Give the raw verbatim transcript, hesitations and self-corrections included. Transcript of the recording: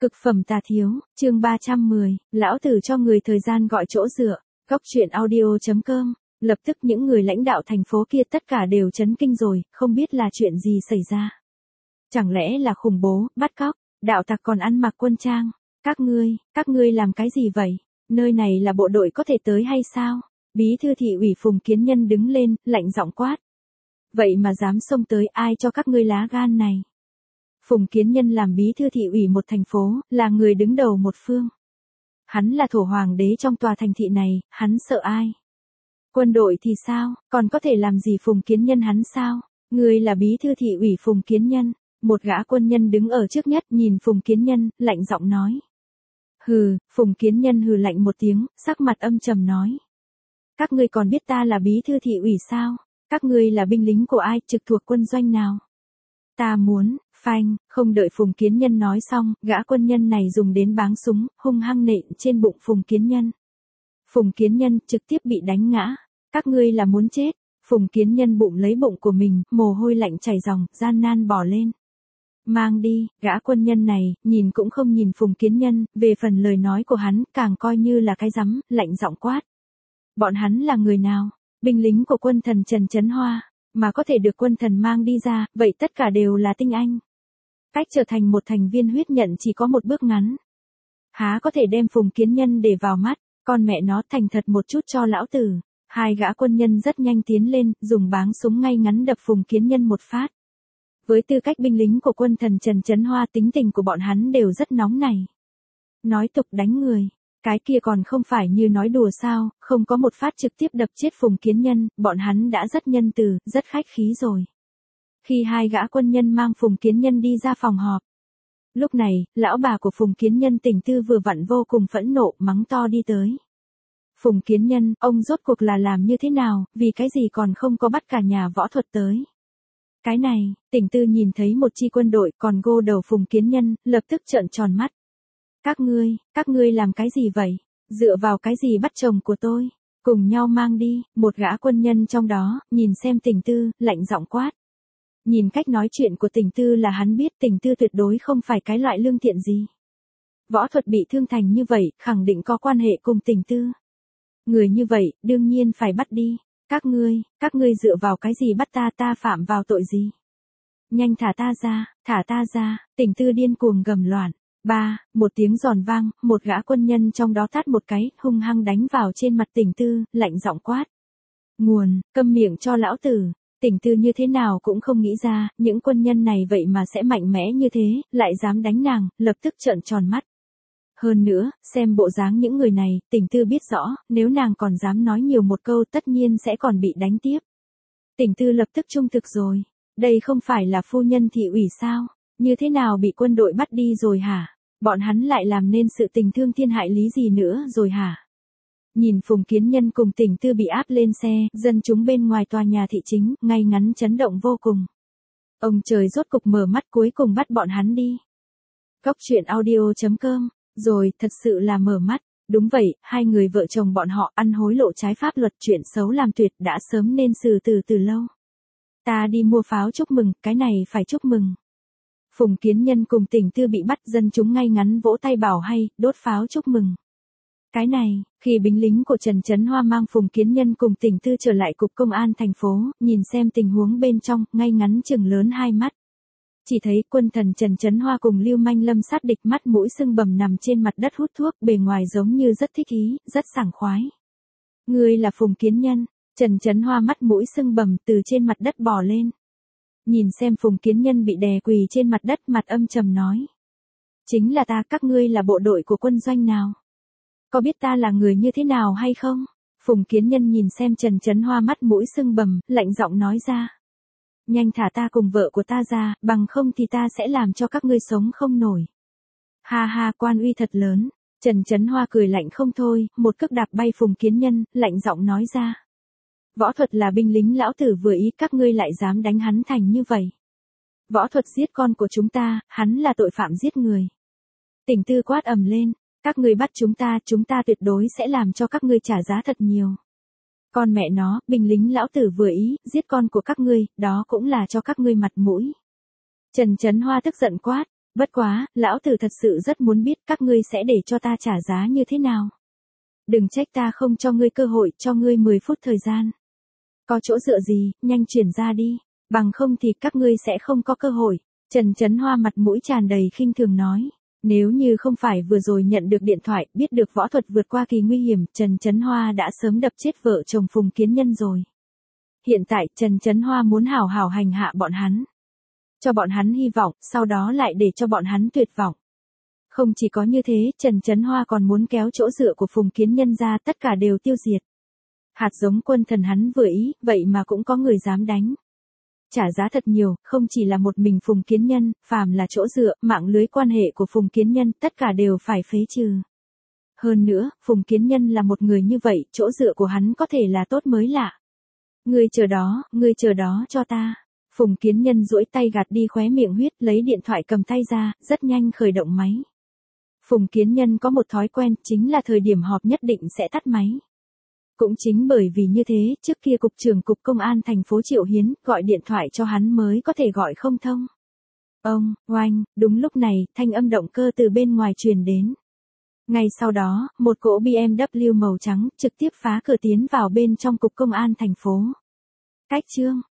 Cực phẩm tà thiếu, chương ba trăm mười, lão tử cho người thời gian gọi chỗ dựa, góc truyện audio chấm com. Lập tức những người lãnh đạo thành phố kia tất cả đều chấn kinh rồi, không biết là chuyện gì xảy ra. Chẳng lẽ là khủng bố, bắt cóc, đạo tặc còn ăn mặc quân trang. Các ngươi, các ngươi làm cái gì vậy? Nơi này là bộ đội có thể tới hay sao? Bí thư thị ủy Phùng Kiến Nhân đứng lên, lạnh giọng quát. Vậy mà dám xông tới, ai cho các ngươi lá gan này? Phùng Kiến Nhân làm bí thư thị ủy một thành phố, là người đứng đầu một phương. Hắn là thổ hoàng đế trong tòa thành thị này, hắn sợ ai? Quân đội thì sao, còn có thể làm gì Phùng Kiến Nhân hắn sao? Người là bí thư thị ủy Phùng Kiến Nhân. Một gã quân nhân đứng ở trước nhất nhìn Phùng Kiến Nhân, lạnh giọng nói. Hừ, Phùng Kiến Nhân hừ lạnh một tiếng, sắc mặt âm trầm nói. Các ngươi còn biết ta là bí thư thị ủy sao? Các ngươi là binh lính của ai, trực thuộc quân doanh nào? Ta muốn, phanh, không đợi Phùng Kiến Nhân nói xong, gã quân nhân này dùng đến báng súng, hung hăng nện trên bụng Phùng Kiến Nhân. Phùng Kiến Nhân trực tiếp bị đánh ngã. Các ngươi là muốn chết. Phùng Kiến Nhân bụng lấy bụng của mình, mồ hôi lạnh chảy ròng, gian nan bỏ lên. Mang đi, gã quân nhân này, nhìn cũng không nhìn Phùng Kiến Nhân, về phần lời nói của hắn, càng coi như là cái rắm, lạnh giọng quát. Bọn hắn là người nào? Binh lính của quân thần Trần Chấn Hoa, mà có thể được quân thần mang đi ra, vậy tất cả đều là tinh anh. Cách trở thành một thành viên huyết nhận chỉ có một bước ngắn. Há có thể đem Phùng Kiến Nhân để vào mắt, con mẹ nó thành thật một chút cho lão tử. Hai gã quân nhân rất nhanh tiến lên, dùng báng súng ngay ngắn đập Phùng Kiến Nhân một phát. Với tư cách binh lính của quân thần Trần Chấn Hoa, tính tình của bọn hắn đều rất nóng này. Nói tục đánh người, cái kia còn không phải như nói đùa sao, không có một phát trực tiếp đập chết Phùng Kiến Nhân, bọn hắn đã rất nhân từ, rất khách khí rồi. Khi hai gã quân nhân mang Phùng Kiến Nhân đi ra phòng họp. Lúc này, lão bà của Phùng Kiến Nhân Tỉnh Tư vừa vặn vô cùng phẫn nộ, mắng to đi tới. Phùng Kiến Nhân, ông rốt cuộc là làm như thế nào, vì cái gì còn không có bắt cả nhà võ thuật tới. Cái này, Tỉnh Tư nhìn thấy một chi quân đội còn gô đầu Phùng Kiến Nhân, lập tức trợn tròn mắt. Các ngươi, các ngươi làm cái gì vậy? Dựa vào cái gì bắt chồng của tôi? Cùng nhau mang đi, một gã quân nhân trong đó, nhìn xem Tỉnh Tư, lạnh giọng quát. Nhìn cách nói chuyện của Tỉnh Tư là hắn biết Tỉnh Tư tuyệt đối không phải cái loại lương thiện gì. Võ thuật bị thương thành như vậy, khẳng định có quan hệ cùng Tỉnh Tư. Người như vậy, đương nhiên phải bắt đi. Các ngươi, các ngươi dựa vào cái gì bắt ta, ta phạm vào tội gì? Nhanh thả ta ra, thả ta ra, Tỉnh Tư điên cuồng gầm loạn. Ba, một tiếng giòn vang, một gã quân nhân trong đó tát một cái, hung hăng đánh vào trên mặt Tỉnh Tư, lạnh giọng quát. Nguồn, câm miệng cho lão tử. Tỉnh Tư như thế nào cũng không nghĩ ra, những quân nhân này vậy mà sẽ mạnh mẽ như thế, lại dám đánh nàng, lập tức trợn tròn mắt. Hơn nữa, xem bộ dáng những người này, Tỉnh Tư biết rõ, nếu nàng còn dám nói nhiều một câu tất nhiên sẽ còn bị đánh tiếp. Tỉnh Tư lập tức trung thực rồi. Đây không phải là phu nhân thị ủy sao? Như thế nào bị quân đội bắt đi rồi hả? Bọn hắn lại làm nên sự tình thương thiên hại lý gì nữa rồi hả? Nhìn Phùng Kiến Nhân cùng Tỉnh Tư bị áp lên xe, dân chúng bên ngoài tòa nhà thị chính, ngay ngắn chấn động vô cùng. Ông trời rốt cục mở mắt cuối cùng bắt bọn hắn đi. Góc truyện audio chấm com. Rồi, thật sự là mở mắt. Đúng vậy, hai người vợ chồng bọn họ ăn hối lộ trái pháp luật, chuyện xấu làm tuyệt đã sớm nên xử từ từ lâu. Ta đi mua pháo chúc mừng, cái này phải chúc mừng. Phùng Kiến Nhân cùng Tỉnh Tư bị bắt, dân chúng ngay ngắn vỗ tay bảo hay, đốt pháo chúc mừng. Cái này, khi binh lính của Trần Chấn Hoa mang Phùng Kiến Nhân cùng Tỉnh Tư trở lại cục công an thành phố, nhìn xem tình huống bên trong, ngay ngắn chừng lớn hai mắt. Chỉ thấy quân thần Trần Chấn Hoa cùng Lưu Manh Lâm sát địch, mắt mũi sưng bầm nằm trên mặt đất hút thuốc, bề ngoài giống như rất thích ý, rất sảng khoái. Ngươi là Phùng Kiến Nhân. Trần Chấn Hoa mắt mũi sưng bầm từ trên mặt đất bò lên. Nhìn xem Phùng Kiến Nhân bị đè quỳ trên mặt đất, mặt âm trầm nói. Chính là ta, các ngươi là bộ đội của quân doanh nào? Có biết ta là người như thế nào hay không? Phùng Kiến Nhân nhìn xem Trần Chấn Hoa mắt mũi sưng bầm, lạnh giọng nói ra. Nhanh thả ta cùng vợ của ta ra, bằng không thì ta sẽ làm cho các ngươi sống không nổi. Ha ha, quan uy thật lớn. Trần Chấn Hoa cười lạnh không thôi, một cước đạp bay Phùng Kiến Nhân, lạnh giọng nói ra. Võ thuật là binh lính lão tử vừa ý, các ngươi lại dám đánh hắn thành như vậy. Võ thuật giết con của chúng ta, hắn là tội phạm giết người. Tỉnh Tư quát ầm lên, các ngươi bắt chúng ta, chúng ta tuyệt đối sẽ làm cho các ngươi trả giá thật nhiều. Con mẹ nó, binh lính lão tử vừa ý, giết con của các ngươi, đó cũng là cho các ngươi mặt mũi. Trần Chấn Hoa tức giận quát, Bất quá, lão tử thật sự rất muốn biết các ngươi sẽ để cho ta trả giá như thế nào. Đừng trách ta không cho ngươi cơ hội, cho ngươi mười phút thời gian. Có chỗ dựa gì, nhanh chuyển ra đi, bằng không thì các ngươi sẽ không có cơ hội. Trần Chấn Hoa mặt mũi tràn đầy khinh thường nói. Nếu như không phải vừa rồi nhận được điện thoại, biết được võ thuật vượt qua kỳ nguy hiểm, Trần Chấn Hoa đã sớm đập chết vợ chồng Phùng Kiến Nhân rồi. Hiện tại, Trần Chấn Hoa muốn hảo hảo hành hạ bọn hắn. Cho bọn hắn hy vọng, sau đó lại để cho bọn hắn tuyệt vọng. Không chỉ có như thế, Trần Chấn Hoa còn muốn kéo chỗ dựa của Phùng Kiến Nhân ra, tất cả đều tiêu diệt. Hạt giống quân thần hắn vừa ý, vậy mà cũng có người dám đánh. Trả giá thật nhiều, không chỉ là một mình Phùng Kiến Nhân, phàm là chỗ dựa, mạng lưới quan hệ của Phùng Kiến Nhân, tất cả đều phải phế trừ. Hơn nữa, Phùng Kiến Nhân là một người như vậy, chỗ dựa của hắn có thể là tốt mới lạ. Ngươi chờ đó, ngươi chờ đó cho ta. Phùng Kiến Nhân duỗi tay gạt đi khóe miệng huyết, lấy điện thoại cầm tay ra, rất nhanh khởi động máy. Phùng Kiến Nhân có một thói quen, chính là thời điểm họp nhất định sẽ tắt máy. Cũng chính bởi vì như thế, trước kia cục trưởng cục công an thành phố Triệu Hiến gọi điện thoại cho hắn mới có thể gọi không thông. Ông, oanh, đúng lúc này, thanh âm động cơ từ bên ngoài truyền đến. Ngay sau đó, một cỗ bê em vê màu trắng trực tiếp phá cửa tiến vào bên trong cục công an thành phố. Cách chương